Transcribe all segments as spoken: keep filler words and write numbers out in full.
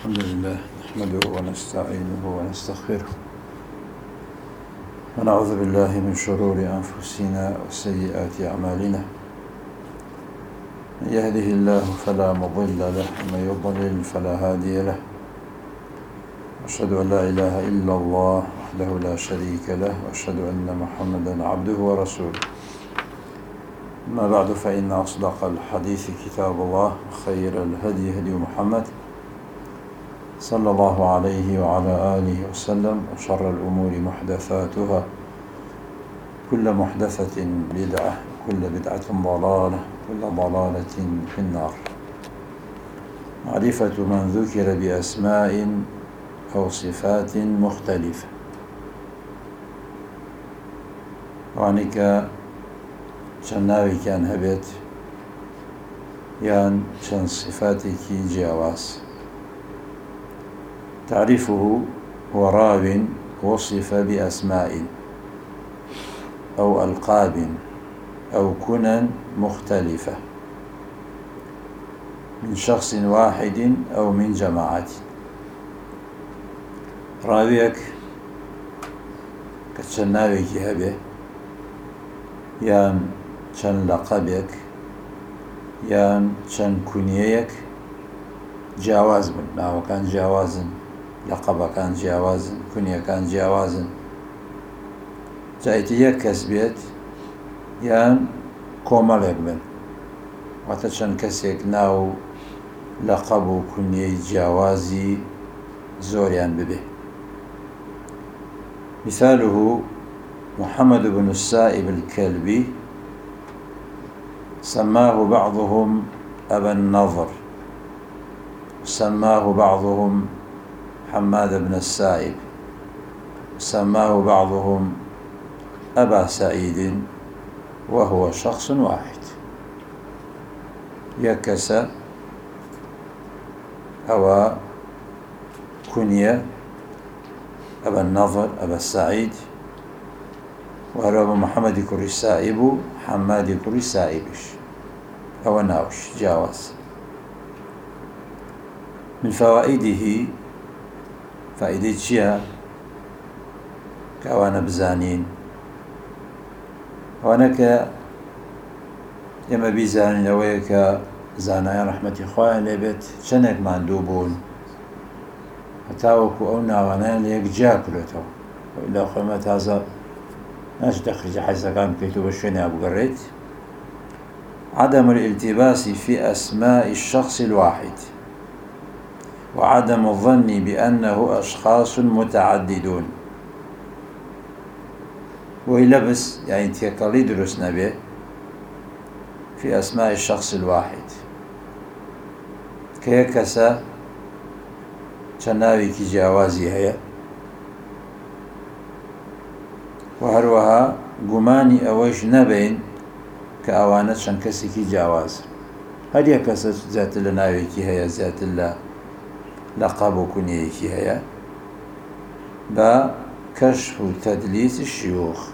الحمد لله نحمده ونستعينه ونستغفره ونعوذ بالله من شرور أنفسنا وسيئات أعمالنا. من يهده الله فلا مضل له ومن يضلل فلا هادي له. أشهد أن لا إله إلا الله وحده لا شريك له وأشهد أن محمدا عبده ورسوله. أما بعد فإن أصدق الحديث كتاب الله وخير الهدي هدي محمد صلى الله عليه وعلى آله وسلم وشر الأمور محدثاتها كل محدثة بدعة كل بدعة ضلالة كل ضلالة في النار. معرفة من ذكر بأسماء أو صفات مختلفة وعنك شناوي كان هبت يان شن صفاتك جواز. تعرفه هو راو وصف بأسماء أو ألقاب أو كنى مختلفة من شخص واحد أو من جماعة. راويك كتشناويك هبه يان شن لقبك يان شن كنيك جواز بن ناو كان جوازا لقب كان جوازا كنية كان جوازا جايتي كسبيت يان كومالك بن واتشان كسيك ناو لقب كنية جوازي زوريان ببه. مثاله محمد بن السائب الكلبي سماه بعضهم أبا النضر سماه بعضهم حماد بن السائب سماه بعضهم أبا سعيد وهو شخص واحد. يكس أو كنية أبا النضر أبا السعيد وهو محمد كري السائب حماد كري السائبش أو ناوش جاوز. من فوائده فائدة شيئا كوانا بزانين وانك يما بيزانين اويك زانايا رحمة إخوان لبت شنك ماندوبون هتاوكو او ناوانا ليك جاكلتو وإلا خمت هذا ناش تخرج حيث كان كتب الشني أبو قريت. عدم الالتباس في أسماء الشخص الواحد وعدم الظن بأنه أشخاص متعددون. ويلبس يعني تيكالي درسنا به في أسماء الشخص الواحد كيكسا شناوي كي جوازي هي وهروها قماني أويش نبين كأوانة شنكسي كي جواز. هل يكسا ذات لناوي كي هي ذات الله لقب كنيكي هي با كشف تدليس الشيوخ.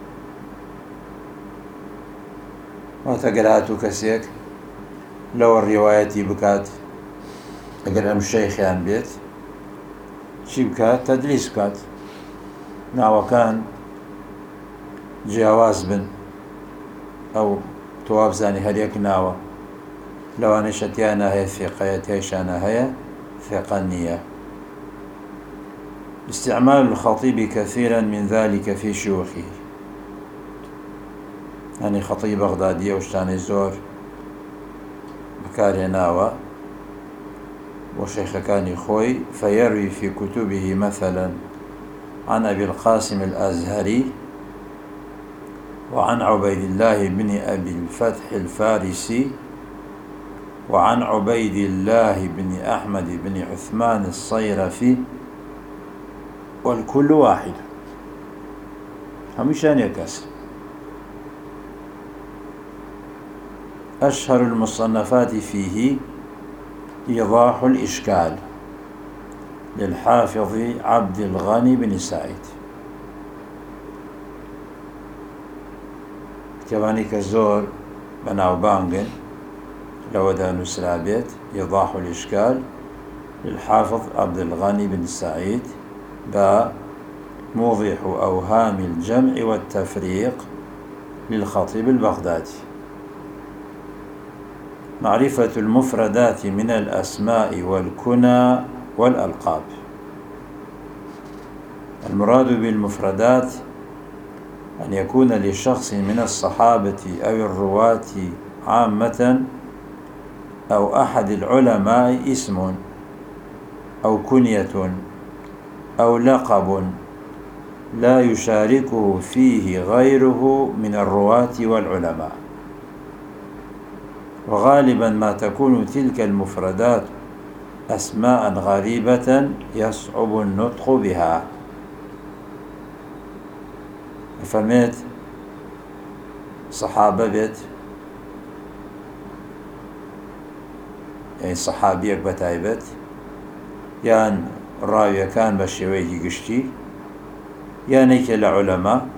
وتقرأتو كسيك لو الرواية بكات أقرأ الشيخ يعني بيت شي بكات تدليس بكات ناو كان جواز بن أو تواب زاني هريك ناو لو أنا شتيانا هي ثقية هيشانا هي ثقنية. استعمال الخطيب كثيرا من ذلك في شيوخه يعني خطيب بغدادية وشتاني زور بكاري ناوى وشيخ كان خوي فيروي في كتبه مثلا عن أبي القاسم الأزهري وعن عبيد الله بن أبي الفتح الفارسي وعن عبيد الله بن أحمد بن عثمان الصيرفي والكل واحد همشان يكس. أشهر المصنفات فيه إيضاح الإشكال للحافظ عبد الغني بن سعيد كواني كزور بناو بانجن لو دا نسرابيت إيضاح الإشكال للحافظ عبد الغني بن سعيد باء موضح أوهام الجمع والتفريق للخطيب البغدادي. معرفة المفردات من الأسماء والكنى والألقاب. المراد بالمفردات أن يكون لشخص من الصحابة أو الرواة عامة أو أحد العلماء اسم أو كنية أو لقب لا يشاركه فيه غيره من الرواة والعلماء. وغالبا ما تكون تلك المفردات أسماء غريبة يصعب النطق بها. فرميت صحابة بيت يعني صحابيك بتايبت يان راوية كان بشويه قشتي يانيك لعلماء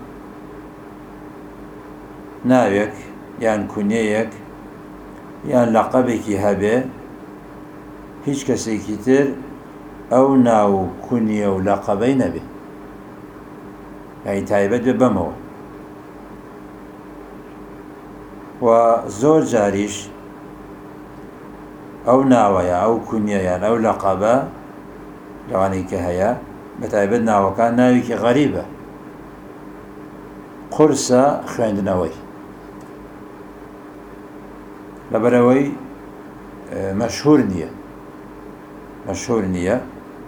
ناويك يان كنيك يان لقبك هبه هیچ کەسێکی تر ئەو ناو کونیە و لەقەبەی نەبێ، یعنی تایبەت بێ بەمەوە. و زۆر جاریش ئەو ناوەیە ئەو کونیەیان ئەو لەقەبە لەوانەی کە هەیە بە تایبەت ناوەکان ناوێکی غەریبە، قورسە خوێندنەوەی لەبەرەوەی مەشهور نییە مشهور نییە.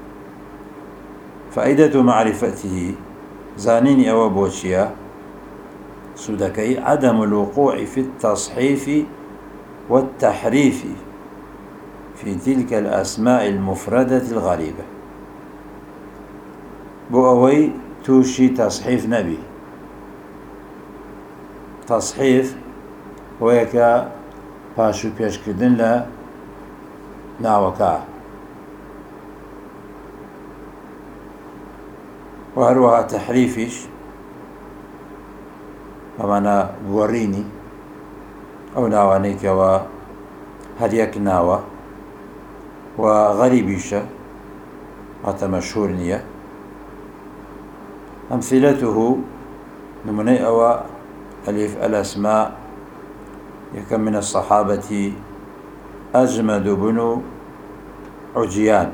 فائدة معرفته زانيني أو بوشيا سودكي عدم الوقوع في التصحيف والتحريف في تلك الأسماء المفردة الغريبة. بوأوي توشي تصحيف نبي. تصحيف ويكا باشو بيشكدن لا ناوكا، وهروها تحريفش بمعنى بوريني أو ناوانيك و هريك ناوة وغريبيشة هذا مشهور نية. أمثلته نمني أو ألف الأسماء يكم من الصحابة أجمد بن عجيان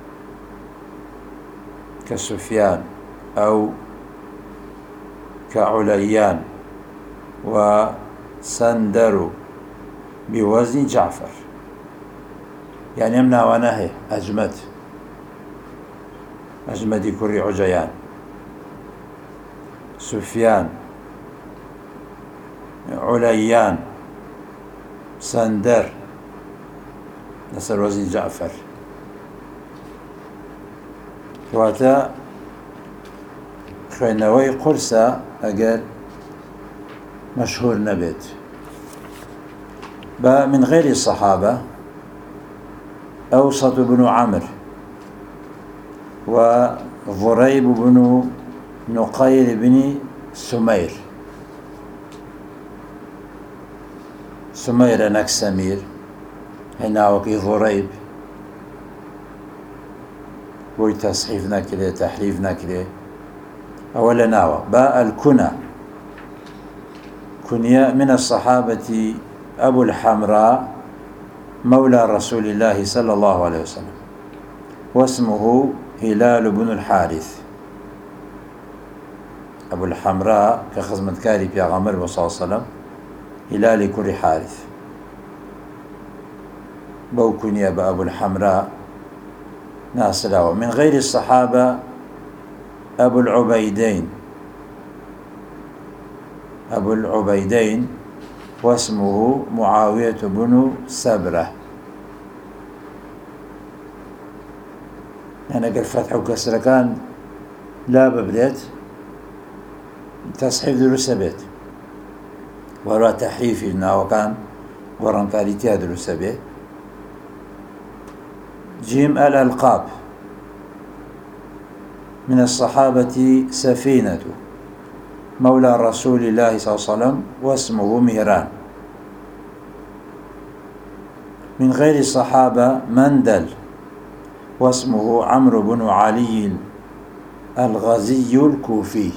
كسفيان أو كعليان وسندر بوزن جعفر، يعني أمنا ونهي أجمد أجمد كري عجيان، سفيان، عليان، سندر نسر وزن جعفر. واتا خوێندنەوەی قورسە ئەگەر مشهور نەبێت. با من غير الصحابة أوسط بن عمرو وضريب بن نقير بن سمير. سمير نك سمير هنا وكي ضريب بوي تصحيف نكره تحريف نكره. أولا ناوى. باء الكنى كنيا من الصحابة أبو الحمراء مولى رسول الله صلى الله عليه وسلم، واسمه هلال بن الحارث. أبو الحمراء كخزمة كاري في غمر صلى الله عليه وسلم هلال كل حارث. بو كنيا بأبو الحمراء ناصر. من غير الصحابة أبو العبيدين أبو العبيدين واسمه معاوية بن سبرة. أنا قل فتح وكسر كان لا ببدأت تصحيف دروس بيت وراء تحريف لنا وكان وران كاليتيا دروس بيت. جيم الألقاب. من الصحابة سفينة مولى رسول الله صلى الله عليه وسلم واسمه مهران. من غير الصحابة مندل واسمه عمرو بن علي الغزي الكوفي.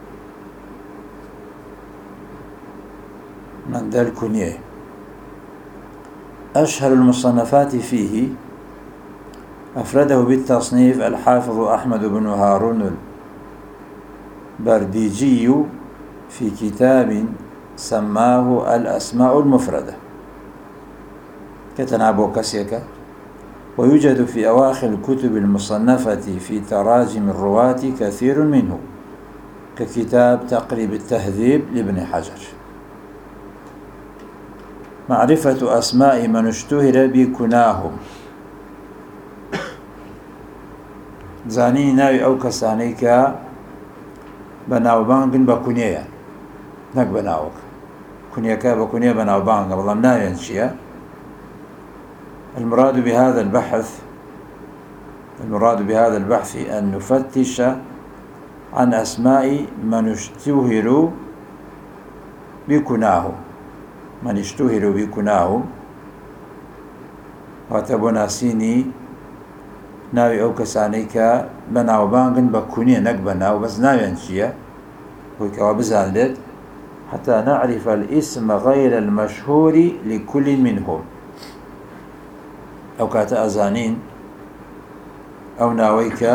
من ذا الكنية. أشهر المصنفات فيه أفرده بالتصنيف الحافظ أحمد بن هارون البرديجي في كتاب سماه الأسماء المفردة كتنابو كسيكا، ويوجد في أواخر الكتب المصنفة في تراجم الرواة كثير منه ككتاب تقريب التهذيب لابن حجر. معرفة أسماء من اشتهر بكناهم، زاني ناوي أو كسانيك بناو بانغن بكنية نك بناوك كنيك بكنية بناو بانغ والله ناوي انشيا. المراد بهذا البحث المراد بهذا البحث أن نفتش عن أسماء من اشتهروا بكناهم من اشتهروا بكناهم واتبونا سيني ناوي أو كسانيك بناو بانغن بكنية نك بناو بس ناوي انشيا ويكوا بزاندت حتى نعرف الاسم غير المشهور لكل منهم. أو كاتا أزانين أو ناويك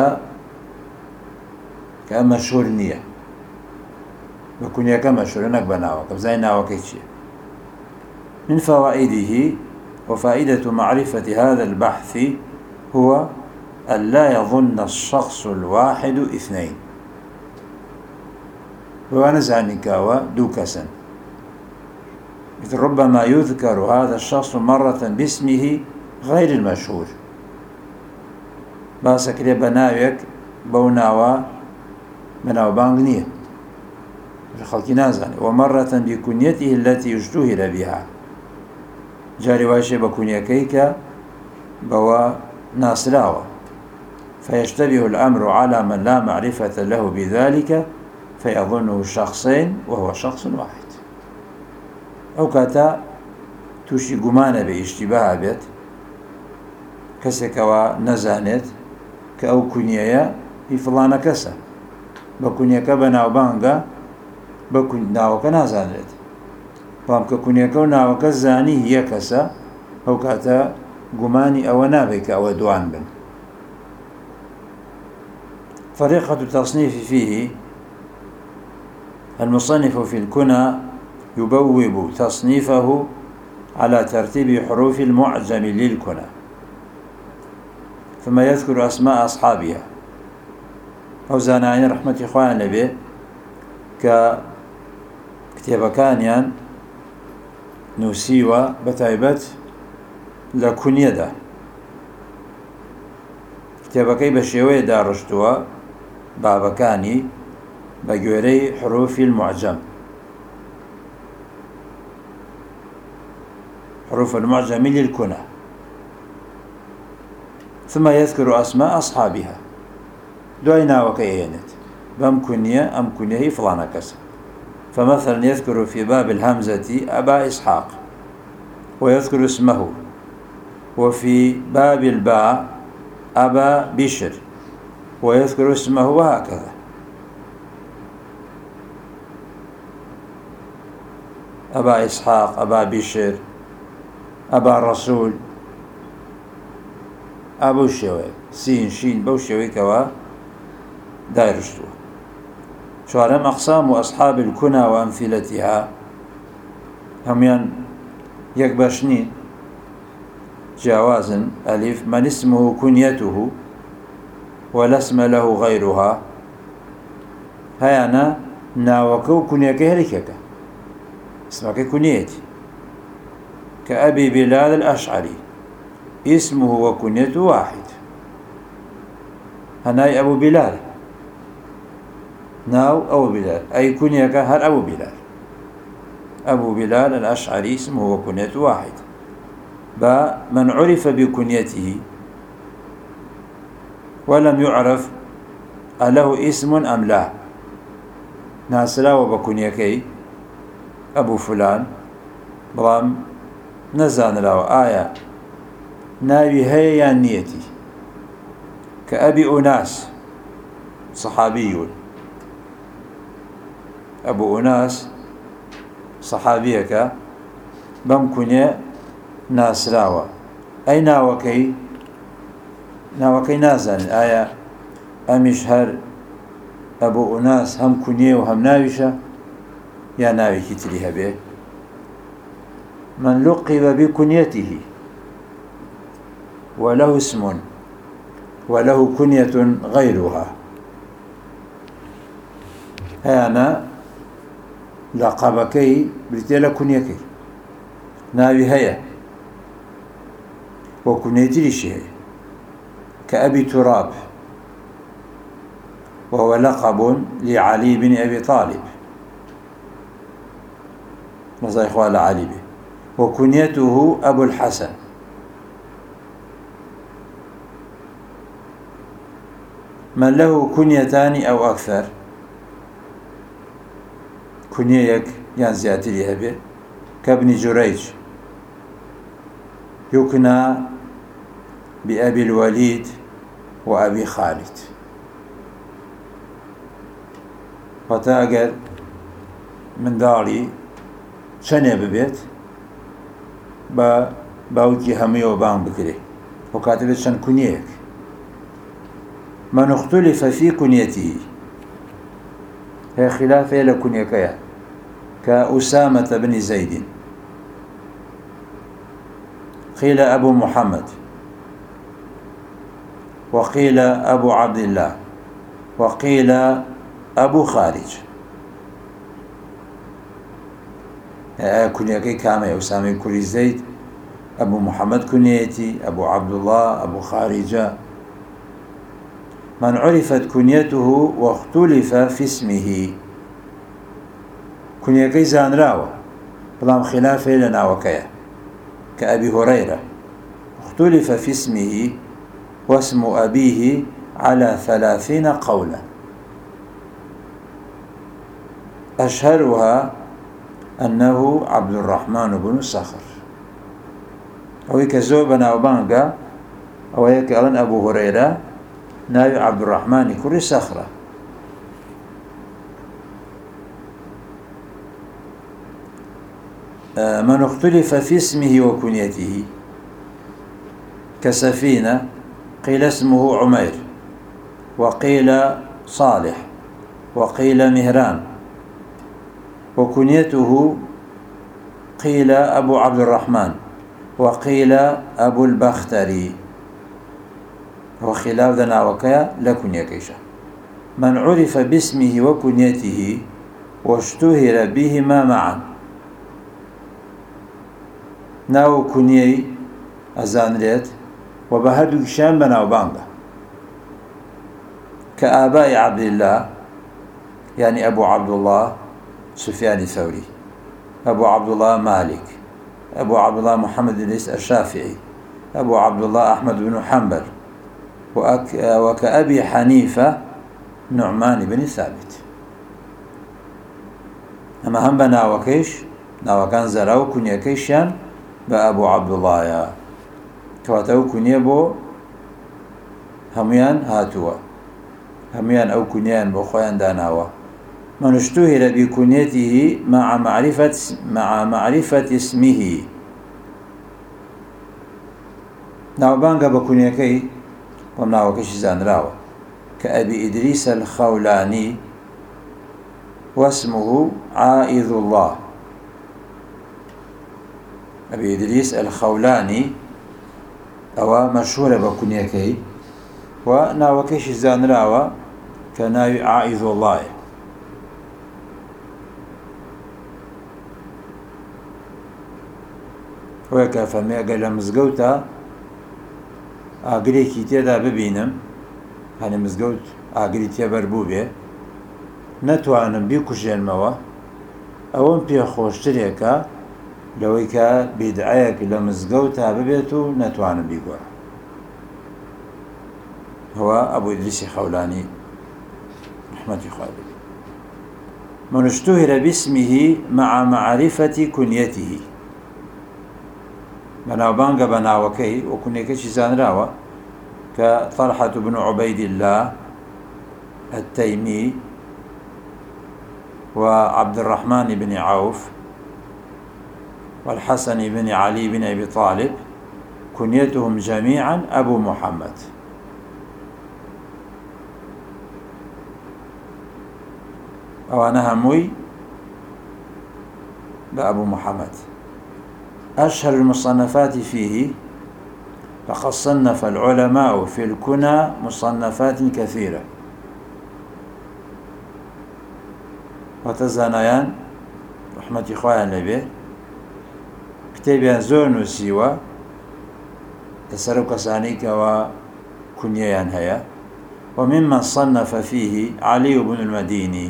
كمشهور نية بكنية كمشهور نك بناوك بزاي ناوك شيء. من فوائده وفائدة معرفة هذا البحث هو أن لا يظن الشخص الواحد اثنين، ونزعنك ودوكسا، إذ ربما يذكر هذا الشخص مرة باسمه غير المشهور باسك لي بناويك بوناوا بناو بانغنية الخلق نازعني، ومرة بكنيته التي اشتهر بها جاري واشي بكنيكيك بوا ناسراوا، فيشتبه الأمر على من لا معرفة له بذلك فيظنه شخصين وهو شخص واحد. أو كاتا توشي قمانة باشتباه بيت كسكوا نزانت كأو كنيا في فلانة كسا بكنيا كبنا وبانغا بكن ناوك نازانت بام ككنيا كونا وكزاني هي كسا. أو كاتا قماني أو نابك أو دوان بن. طريقة التصنيف فيه: المصنف في الكنى يبوب تصنيفه على ترتيب حروف المعجم للكنى، ثم يذكر أسماء أصحابها. أو زانعين رحمة إخوان لبي ككتاب كانيان نوسيوا بتايبت لكنية ده كتابكي بشيوية دارشتوا بابكاني بجوري حروف المعجم حروف المعجم للكنى، ثم يذكر أسماء أصحابها دوينا وكيينت بام كنية أم كنيه فلانة كسا. فمثلا يذكر في باب الهمزة أبا إسحاق ويذكر اسمه، وفي باب الباء أبا بشر ويذكر اسمه، وهكذا. أبا إسحاق أبا بشر أبا رسول أبو شوي سين شين بو شوي كوا دايرشتو. شوارم أقسام أصحاب الكنى وأمثلتها هميان يكبشنين جوازا: ألف من اسمه كنيته ولا اسم له غيرها. هيانا ناوكو كنيك هلكك اسمك كنيتي كأبي بلال الأشعري اسمه وكنيته واحد، هناي أبو بلال ناو أبو بلال أي كنيك هل أبو بلال أبو بلال الأشعري اسمه وكنيته واحد. با من عرف بكنيته ولم يعرف أله اسم أم لا، ناسلا وبكنيكي أبو فلان بلام نزان له آية ناوي هي نيتي كأبي أناس صحابي، أبو أناس صحابيك بمكنية ناسراوة. أي ناوكي ناوكي نازل آية أمش هر أبو أناس هم كنية وهم ناوشة يا ناوي كتريها به. من لقب بكنيته وله اسم وله كنية غيرها، هانا لقبكي بريتيلا كنيكي ناوي هيا وكنيتي لشي كأبي تراب، وهو لقب لعلي بن أبي طالب نصي إخوة علي به، وكنيته أبو الحسن. من له كنيتان أو أكثر، كنيك يعني زيادة لها به كابن جريج يكنى بأبي الوليد وأبي خالد. وتاقر من داري شنيا ببيت با باوكي همي وبان بكري وكاتبت شن كنيك. من اختلف في كنيته، هي خلافة لكنيكيا كأسامة بن زيد، قيل أبو محمد، وقيل أبو عبد الله، وقيل أبو خارج. كنيكي كامي أسامة كري زيد، أبو محمد كنيتي، أبو عبد الله، أبو خارجة. من عرفت كنيته واختلف في اسمه، كنيكي زانراوة بلام خلافه لنا وكيا كأبي هريرة اختلف في اسمه واسم أبيه على ثلاثين قولا، أشهرها أنه عبد الرحمن بن صخر، أو يكزوبنا وبانقا، أو يكالن أبو هريرة ناوي عبد الرحمن كري صخرة. من اختلف في اسمه وكنيته كسفينة قيل اسمه عمير، وقيل صالح، وقيل مهران، وكنيته قيل أبو عبد الرحمن، وقيل أبو البختري، وخلاف ذنا وكيا لكنيا كيشا. من عرف باسمه وكنيته واشتهر بهما معا، ناو كنيي أزانريت وبهدو شام بناو بانغا كآباء عبد الله، يعني أبو عبد الله سفيان الثوري، أبو عبد الله مالك، أبو عبد الله محمد بن الشافعي، أبو عبد الله أحمد بن حنبل، وكأبي حنيفة نعمان بن ثابت. أما هم بناوكيش ناوكان زراو كنيا كيشان بأبو عبد الله يا كواتو كنيا بو هميان هاتوا هميان أو كنيان بخوان داناوا. من اشتهر بكنيته مع معرفة مع معرفة اسمه، ناوبانغا بكنيكي ومناوكيش زانراوا كأبي إدريس الخولاني واسمه عائذ الله. أبي إدريس الخولاني أو مشهور بكنيكي وناوكيش زانراوا كناوي عائذ الله. وەکە فەرمێ ئەگەر لە مزگەوتە ئاگرێکی تێدا ببینم، هەنێ مزگەوت ئاگری تێبەر بوو بێ، نەتوانم بیکوژێنمەوە، ئەوەم پێخۆشترێکە لەوەی کە بیدعەیەک لە مزگەوتە ببێت و نەتوانم بیگۆڕم. هەوە ئەبوو ئیدریسی خەولانی رحمەتی خوا بێت. من اشتهر باسمه مع معرفة كنيته، بەناوبانگە بەناوەکەی وەکوونێکەکی زانراوە كطلحة بن عبيد الله التيمي وعبد الرحمن بن عوف والحسن بن علي بن أبي طالب كنيتهم جميعا أبو محمد. أوانا هموي بأبو محمد. أشهر المصنفات فيه، فقد صنف العلماء في الكنى مصنفات كثيرة، وتزانيان رحمة إخوان لبه كتابيان زور نسيوة تسرق كسانيك وكنيان هيا. وممن صنف فيه علي بن المديني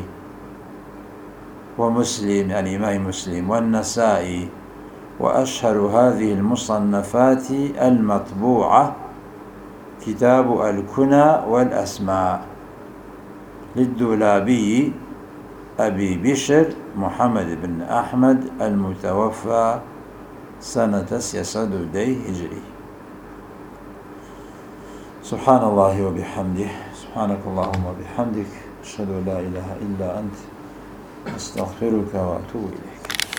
ومسلم يعني إمام مسلم والنسائي. وأشهر هذه المصنفات المطبوعة كتاب الكنى والأسماء للدولابي أبي بشر محمد بن أحمد المتوفى سنة سيصد دي هجري. سبحان الله وبحمده، سبحانك اللهم وبحمدك، أشهد أن لا إله إلا أنت، أستغفرك وأتوب إليك.